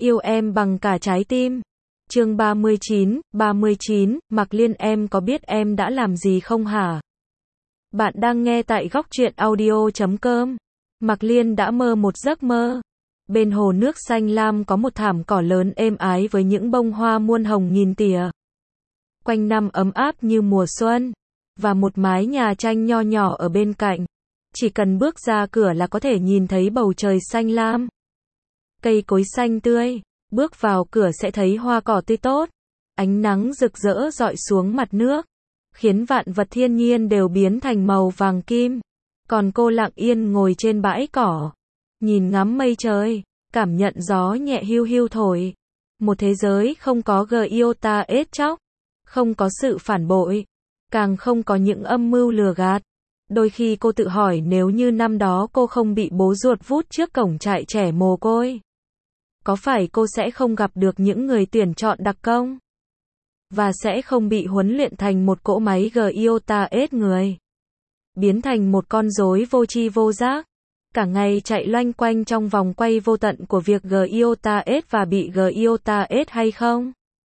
Yêu em bằng cả trái tim. Chương 39, Mạc Liên, em có biết em đã làm gì không hả? Bạn đang nghe tại Góc Truyện Audio.com. Mạc Liên đã mơ một giấc mơ. Bên hồ nước xanh lam có một thảm cỏ lớn êm ái với những bông hoa muôn hồng nghìn tỉa. Quanh năm ấm áp như mùa xuân. Và một mái nhà tranh nho nhỏ ở bên cạnh. Chỉ cần bước ra cửa là có thể nhìn thấy bầu trời xanh lam. Cây cối xanh tươi. Bước vào cửa sẽ thấy hoa cỏ tươi tốt. Ánh nắng rực rỡ rọi xuống mặt nước, khiến vạn vật thiên nhiên đều biến thành màu vàng kim. Còn cô lặng yên ngồi trên bãi cỏ, nhìn ngắm mây trời, cảm nhận gió nhẹ hiu hiu thổi. Một thế giới không có iota ết chóc, không có sự phản bội, càng không có những âm mưu lừa gạt. Đôi khi cô tự hỏi nếu như năm đó cô không bị bố ruột vút trước cổng trại trẻ mồ côi, có phải cô sẽ không gặp được những người tuyển chọn đặc công? Và sẽ không bị huấn luyện thành một cỗ máy iota ết người. Biến thành một con rối vô tri vô giác. Cả ngày chạy loanh quanh trong vòng quay vô tận của việc iota ết và bị iota ết hay không?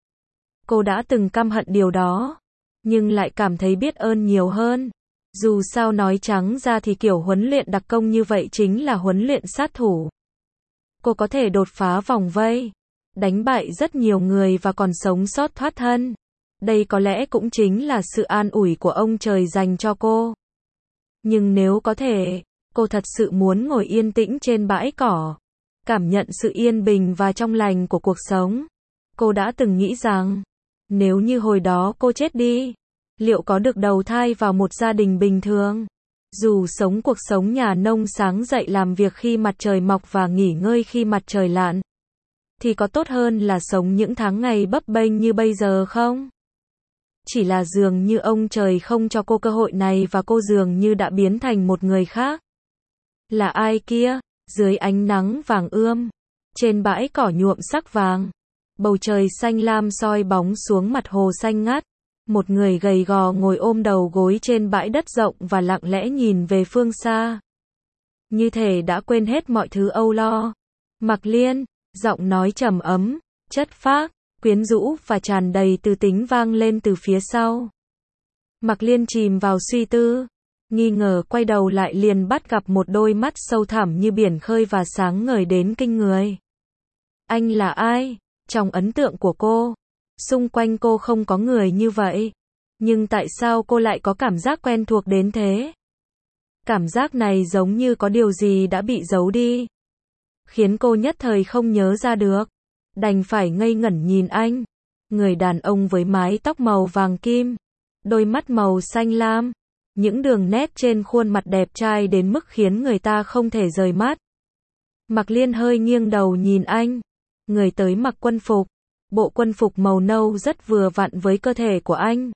Cô đã từng căm hận điều đó. Nhưng lại cảm thấy biết ơn nhiều hơn. Dù sao nói trắng ra thì kiểu huấn luyện đặc công như vậy chính là huấn luyện sát thủ. Cô có thể đột phá vòng vây, đánh bại rất nhiều người và còn sống sót thoát thân. Đây có lẽ cũng chính là sự an ủi của ông trời dành cho cô. Nhưng nếu có thể, cô thật sự muốn ngồi yên tĩnh trên bãi cỏ, cảm nhận sự yên bình và trong lành của cuộc sống. Cô đã từng nghĩ rằng, nếu như hồi đó cô chết đi, liệu có được đầu thai vào một gia đình bình thường? Dù sống cuộc sống nhà nông sáng dậy làm việc khi mặt trời mọc và nghỉ ngơi khi mặt trời lặn, thì có tốt hơn là sống những tháng ngày bấp bênh như bây giờ không? Chỉ là dường như ông trời không cho cô cơ hội này và cô dường như đã biến thành một người khác. Là ai kia? Dưới ánh nắng vàng ươm, trên bãi cỏ nhuộm sắc vàng, bầu trời xanh lam soi bóng xuống mặt hồ xanh ngắt. Một người gầy gò ngồi ôm đầu gối trên bãi đất rộng và lặng lẽ nhìn về phương xa. Như thể đã quên hết mọi thứ âu lo. Mạc Liên, giọng nói trầm ấm, chất phác, quyến rũ và tràn đầy từ tính vang lên từ phía sau. Mạc Liên chìm vào suy tư, nghi ngờ quay đầu lại liền bắt gặp một đôi mắt sâu thẳm như biển khơi và sáng ngời đến kinh người. Anh là ai? Trong ấn tượng của cô, xung quanh cô không có người như vậy. Nhưng tại sao cô lại có cảm giác quen thuộc đến thế? Cảm giác này giống như có điều gì đã bị giấu đi, khiến cô nhất thời không nhớ ra được. Đành phải ngây ngẩn nhìn anh. Người đàn ông với mái tóc màu vàng kim, đôi mắt màu xanh lam, những đường nét trên khuôn mặt đẹp trai đến mức khiến người ta không thể rời mắt. Mạc Liên hơi nghiêng đầu nhìn anh. Người tới mặc quân phục. Bộ quân phục màu nâu rất vừa vặn với cơ thể của anh.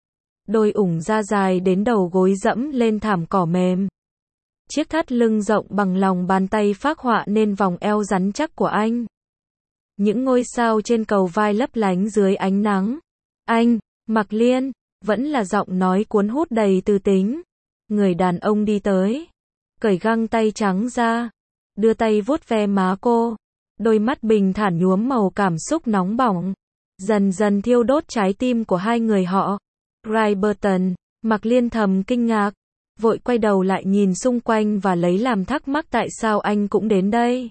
Đôi ủng da dài đến đầu gối dẫm lên thảm cỏ mềm. Chiếc thắt lưng rộng bằng lòng bàn tay phác họa nên vòng eo rắn chắc của anh. Những ngôi sao trên cầu vai lấp lánh dưới ánh nắng. Anh, Mạc Liên, vẫn là giọng nói cuốn hút đầy tư tính. Người đàn ông đi tới, cởi găng tay trắng ra, đưa tay vuốt ve má cô. Đôi mắt bình thản nhuốm màu cảm xúc nóng bỏng, dần dần thiêu đốt trái tim của hai người họ. Ray Burton, Mạc Liên thầm kinh ngạc, vội quay đầu lại nhìn xung quanh và lấy làm thắc mắc tại sao anh cũng đến đây.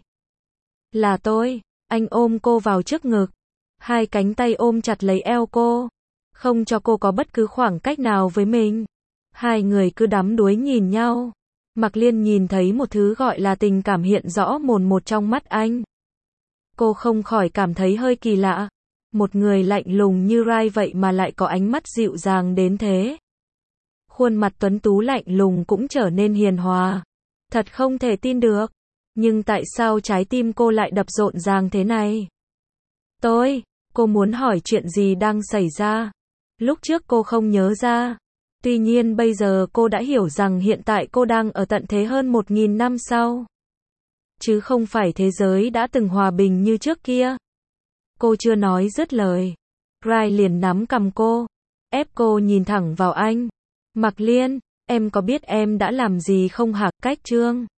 Là tôi. Anh ôm cô vào trước ngực, hai cánh tay ôm chặt lấy eo cô, không cho cô có bất cứ khoảng cách nào với mình. Hai người cứ đắm đuối nhìn nhau. Mạc Liên nhìn thấy một thứ gọi là tình cảm hiện rõ mồn một trong mắt anh. Cô không khỏi cảm thấy hơi kỳ lạ. Một người lạnh lùng như Ray vậy mà lại có ánh mắt dịu dàng đến thế. Khuôn mặt tuấn tú lạnh lùng cũng trở nên hiền hòa. Thật không thể tin được. Nhưng tại sao trái tim cô lại đập rộn ràng thế này? Cô muốn hỏi chuyện gì đang xảy ra. Lúc trước cô không nhớ ra. Tuy nhiên bây giờ cô đã hiểu rằng hiện tại cô đang ở tận thế hơn 1000 năm sau. Chứ không phải thế giới đã từng hòa bình như trước kia. Cô chưa nói dứt lời. Ray liền nắm cằm cô, ép cô nhìn thẳng vào anh. Mạc Liên, em có biết em đã làm gì không hả? Cách Trương